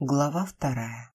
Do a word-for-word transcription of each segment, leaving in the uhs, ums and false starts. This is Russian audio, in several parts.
Глава вторая.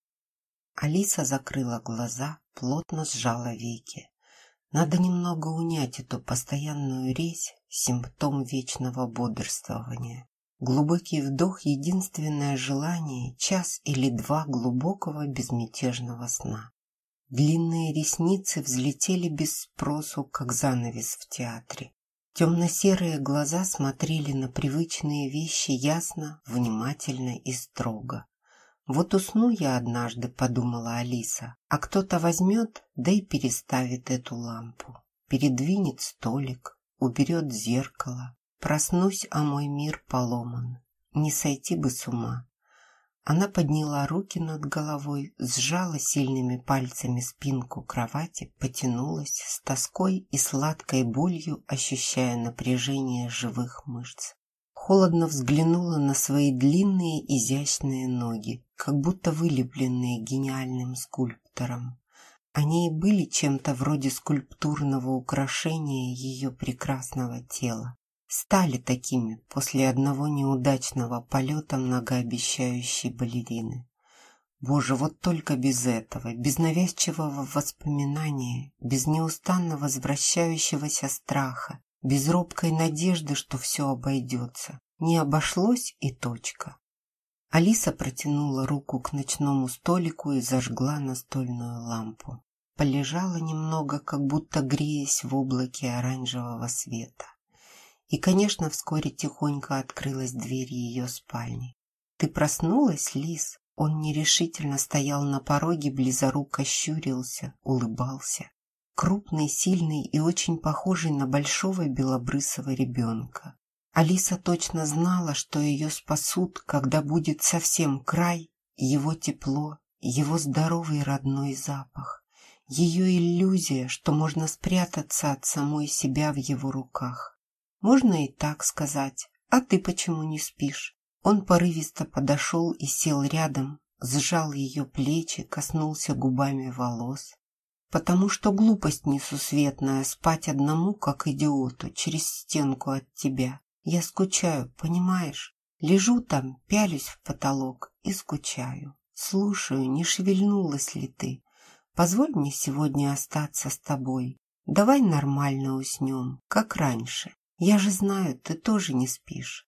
Алиса закрыла глаза, плотно сжала веки. Надо немного унять эту постоянную резь, симптом вечного бодрствования. Глубокий вдох — единственное желание, час или два глубокого безмятежного сна. Длинные ресницы взлетели без спросу, как занавес в театре. Темно-серые глаза смотрели на привычные вещи ясно, внимательно и строго. «Вот усну я однажды», — подумала Алиса, «а кто-то возьмет, да и переставит эту лампу, передвинет столик, уберет зеркало. Проснусь, а мой мир поломан. Не сойти бы с ума». Она подняла руки над головой, сжала сильными пальцами спинку кровати, потянулась с тоской и сладкой болью, ощущая напряжение живых мышц. Холодно взглянула на свои длинные изящные ноги, как будто вылепленные гениальным скульптором. Они и были чем-то вроде скульптурного украшения ее прекрасного тела. Стали такими после одного неудачного полета многообещающей балерины. Боже, вот только без этого, без навязчивого воспоминания, без неустанно возвращающегося страха, без робкой надежды, что все обойдется. Не обошлось и точка. Алиса протянула руку к ночному столику и зажгла настольную лампу. Полежала немного, как будто греясь в облаке оранжевого света. И, конечно, вскоре тихонько открылась дверь ее спальни. «Ты проснулась, Лис?» Он нерешительно стоял на пороге, близоруко щурился, улыбался. Крупный, сильный и очень похожий на большого белобрысого ребенка. Алиса точно знала, что ее спасут, когда будет совсем край, его тепло, его здоровый родной запах, ее иллюзия, что можно спрятаться от самой себя в его руках. Можно и так сказать. «А ты почему не спишь?» Он порывисто подошел и сел рядом, сжал ее плечи, коснулся губами волос. «Потому что глупость несусветная спать одному, как идиоту, через стенку от тебя. Я скучаю, понимаешь? Лежу там, пялюсь в потолок и скучаю. Слушаю, не шевельнулась ли ты. Позволь мне сегодня остаться с тобой. Давай нормально уснем, как раньше. Я же знаю, ты тоже не спишь».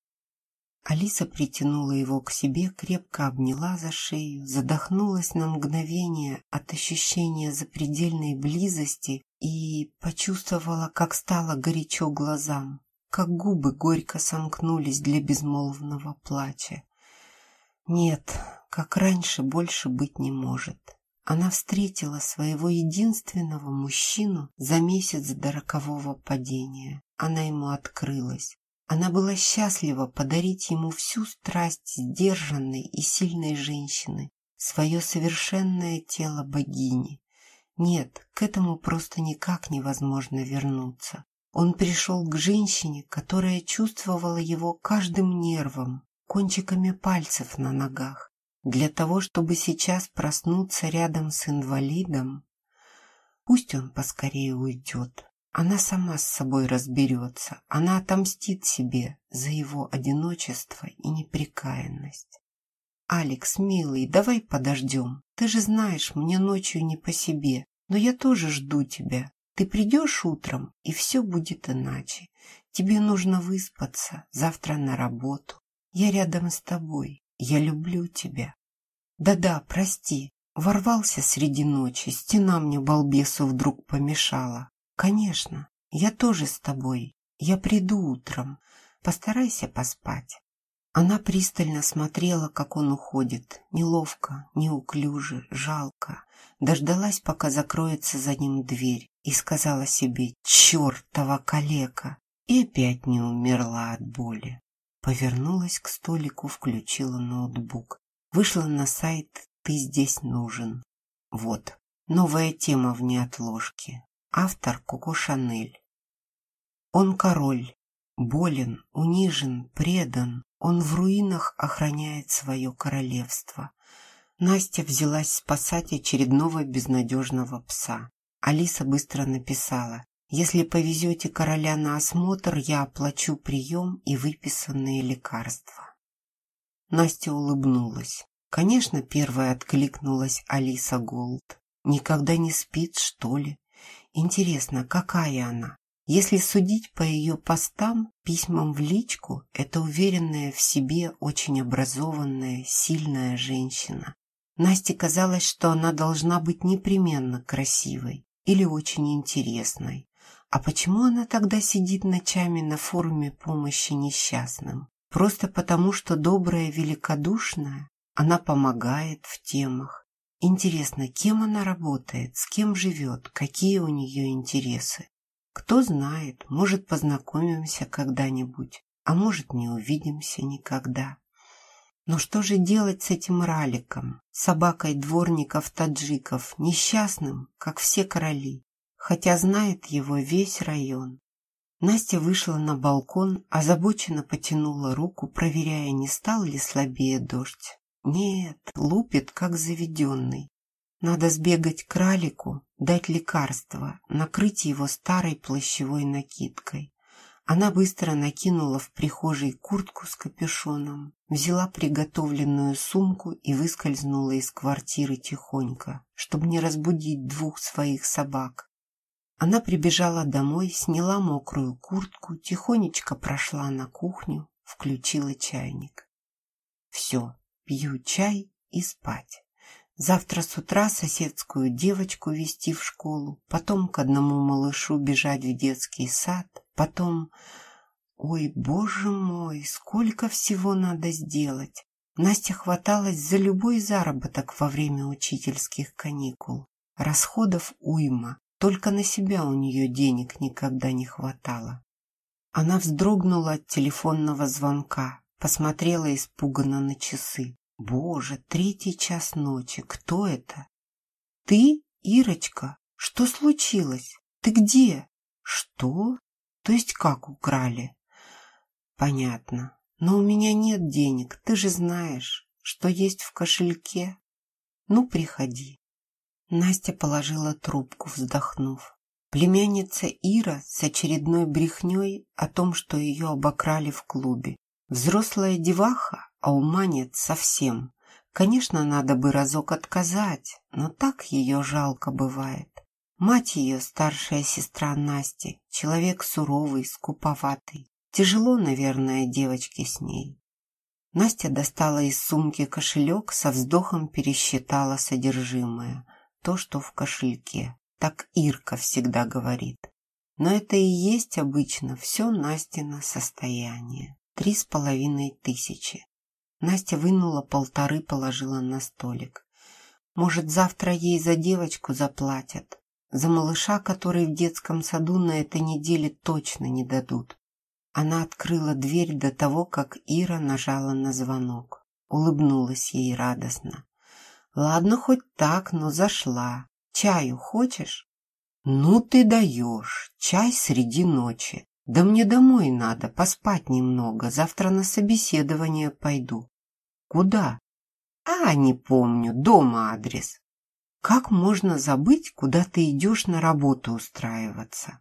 Алиса притянула его к себе, крепко обняла за шею, задохнулась на мгновение от ощущения запредельной близости и почувствовала, как стало горячо глазам, как губы горько сомкнулись для безмолвного плача. Нет, как раньше больше быть не может. Она встретила своего единственного мужчину за месяц до рокового падения. Она ему открылась. Она была счастлива подарить ему всю страсть сдержанной и сильной женщины, свое совершенное тело богини. Нет, к этому просто никак невозможно вернуться. Он пришел к женщине, которая чувствовала его каждым нервом, кончиками пальцев на ногах. Для того, чтобы сейчас проснуться рядом с инвалидом, пусть он поскорее уйдет. Она сама с собой разберется, она отомстит себе за его одиночество и непрекаянность. «Алекс, милый, давай подождем. Ты же знаешь, мне ночью не по себе, но я тоже жду тебя. Ты придешь утром, и все будет иначе. Тебе нужно выспаться, завтра на работу. Я рядом с тобой, я люблю тебя». «Да-да, прости, ворвался среди ночи, стена мне, балбесу, вдруг помешала. Конечно, я тоже с тобой. Я приду утром. Постарайся поспать». Она пристально смотрела, как он уходит. Неловко, неуклюже, жалко. Дождалась, пока закроется за ним дверь, и сказала себе: «Чертова калека!» И опять не умерла от боли. Повернулась к столику, включила ноутбук. Вышла на сайт «Ты здесь нужен». Вот, новая тема в неотложке. Автор Коко Шанель. Он король, болен, унижен, предан. Он в руинах охраняет свое королевство. Настя взялась спасать очередного безнадежного пса. Алиса быстро написала: «Если повезете короля на осмотр, я оплачу прием и выписанные лекарства». Настя улыбнулась. Конечно, первая откликнулась Алиса Голд. Никогда не спит, что ли? Интересно, какая она? Если судить по ее постам, письмам в личку, это уверенная в себе, очень образованная, сильная женщина. Насте казалось, что она должна быть непременно красивой или очень интересной. А почему она тогда сидит ночами на форуме помощи несчастным? Просто потому, что добрая и великодушная? Она помогает в темах. Интересно, кем она работает, с кем живет, какие у нее интересы? Кто знает, может, познакомимся когда-нибудь, а может, не увидимся никогда. Но что же делать с этим Раликом, собакой дворников-таджиков, несчастным, как все короли, хотя знает его весь район? Настя вышла на балкон, озабоченно потянула руку, проверяя, не стал ли слабее дождь. Нет, лупит, как заведенный. Надо сбегать к Ралику, дать лекарство, накрыть его старой плащевой накидкой. Она быстро накинула в прихожей куртку с капюшоном, взяла приготовленную сумку и выскользнула из квартиры тихонько, чтобы не разбудить двух своих собак. Она прибежала домой, сняла мокрую куртку, тихонечко прошла на кухню, включила чайник. Все, пью чай и спать. Завтра с утра соседскую девочку везти в школу, потом к одному малышу бежать в детский сад, потом... Ой, боже мой, сколько всего надо сделать! Настя хваталась за любой заработок во время учительских каникул. Расходов уйма, только на себя у нее денег никогда не хватало. Она вздрогнула от телефонного звонка, посмотрела испуганно на часы. Боже, третий час ночи. Кто это? Ты, Ирочка? Что случилось? Ты где? Что? То есть как украли? Понятно. Но у меня нет денег. Ты же знаешь, что есть в кошельке. Ну, приходи. Настя положила трубку, вздохнув. Племянница Ира с очередной брехней о том, что ее обокрали в клубе. Взрослая деваха, а ума нет совсем. Конечно, надо бы разок отказать, но так ее жалко бывает. Мать ее, старшая сестра Насти, человек суровый, скуповатый. Тяжело, наверное, девочке с ней. Настя достала из сумки кошелек, со вздохом пересчитала содержимое. То, что в кошельке. Так Ирка всегда говорит. Но это и есть обычно все Настино состояние. Три с половиной тысячи. Настя вынула полторы, положила на столик. Может, завтра ей за девочку заплатят? За малыша, который в детском саду на этой неделе точно не дадут. Она открыла дверь до того, как Ира нажала на звонок. Улыбнулась ей радостно. Ладно, хоть так, но зашла. Чаю хочешь? Ну ты даешь. Чай среди ночи. Да мне домой надо, поспать немного. Завтра на собеседование пойду. Куда? А, не помню, дома адрес. Как можно забыть, куда ты идешь на работу устраиваться?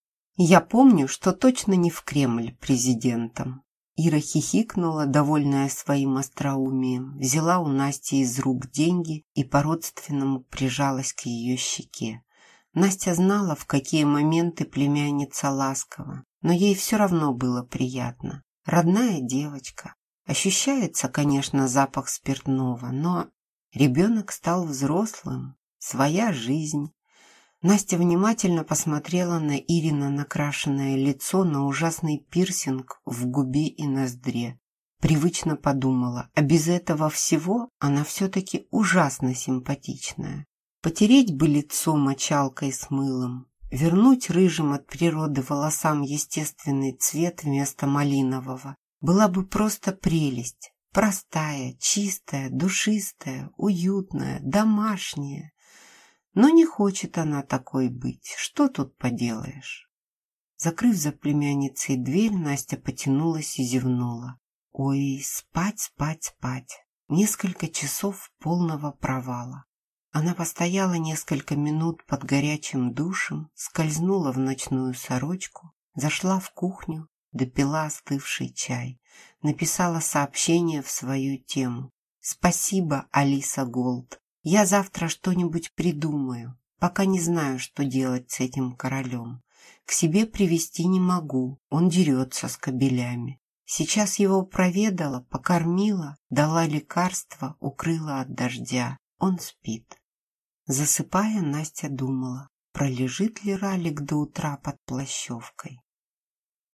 Я помню, что точно не в Кремль президентом. Ира хихикнула, довольная своим остроумием, взяла у Насти из рук деньги и по-родственному прижалась к ее щеке. Настя знала, в какие моменты племянница ласкова, но ей все равно было приятно. Родная девочка. Ощущается, конечно, запах спиртного, но ребенок стал взрослым, своя жизнь. Настя внимательно посмотрела на Ирина накрашенное лицо, на ужасный пирсинг в губе и ноздре. Привычно подумала, а без этого всего она все-таки ужасно симпатичная. Потереть бы лицо мочалкой с мылом, вернуть рыжим от природы волосам естественный цвет вместо малинового. Была бы просто прелесть. Простая, чистая, душистая, уютная, домашняя. Но не хочет она такой быть. Что тут поделаешь? Закрыв за племянницей дверь, Настя потянулась и зевнула. Ой, спать, спать, спать. Несколько часов полного провала. Она постояла несколько минут под горячим душем, скользнула в ночную сорочку, зашла в кухню, допила остывший чай, написала сообщение в свою тему. Спасибо, Алиса Голд. Я завтра что-нибудь придумаю. Пока не знаю, что делать с этим королем. К себе привести не могу, он дерется с кобелями. Сейчас его проведала, покормила, дала лекарства, укрыла от дождя. Он спит. Засыпая, Настя думала, пролежит ли Ралик до утра под плащевкой.